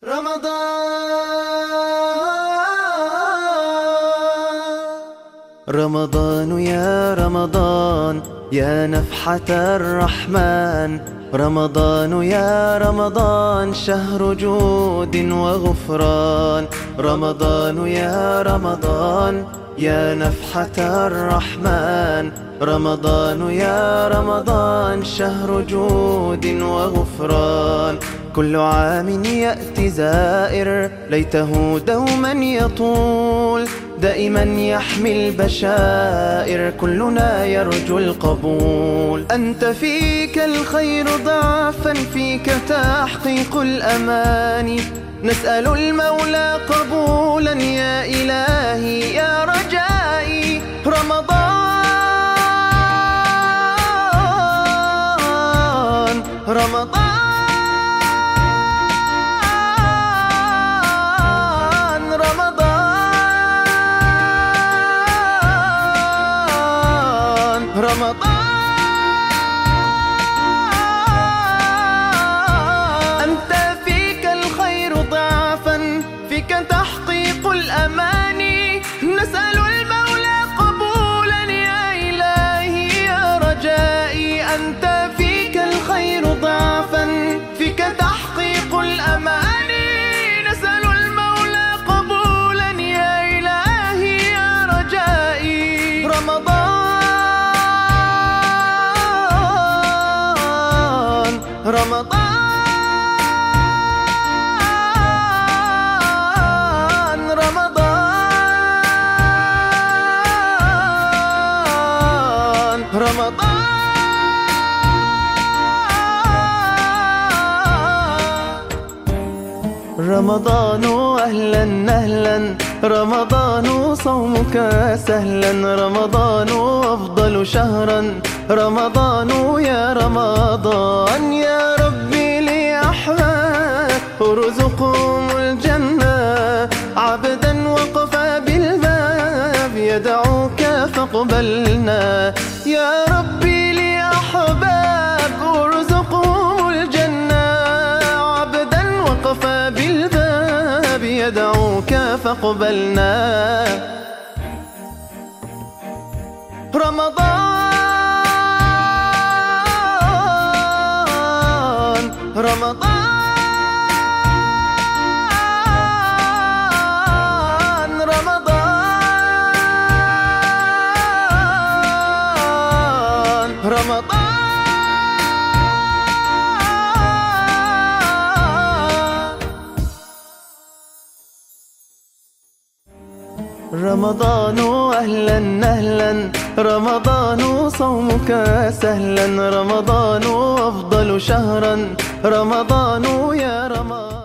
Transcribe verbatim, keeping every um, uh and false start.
رمضان رمضان يا رمضان يا نفحة الرحمن، رمضان يا رمضان شهر جود وغفران، رمضان يا رمضان يا نفحة الرحمن، رمضان يا رمضان شهر جود وغفران. كل عام يأتي زائر ليته دوما يطول، دائما يحمي البشائر كلنا يرجو القبول. أنت فيك الخير ضعفا، فيك تحقيق الأماني، نسأل المولى قبولا يا إلهي يا رجائي. رمضان رمضان رمضان أنت فيك الخير ضعفا، فيك تحقيق الأماني، نسأل المولى قبولا يا إلهي يا رجائي. أنت فيك الخير ضعفا، فيك تحقيق الأماني، نسأل المولى قبولا يا إلهي يا رجائي. رمضان رمضان رمضان رمضان رمضان أهلا أهلا، رمضان صومك سهلا، رمضان أفضل شهرا، رمضان يا رمضان. يا ربي لأحباب ارزقهم الجنة، عبدا وقف بالباب يدعوك فاقبلنا. يا ربي لأحباب ارزقهم الجنة، عبدا وقف بالباب يدعوك فاقبلنا. رمضان رمضان رمضان رمضان رمضان أهلا أهلا، رمضان صومك سهلا، رمضان أفضل شهرا، رمضان يا رمضان.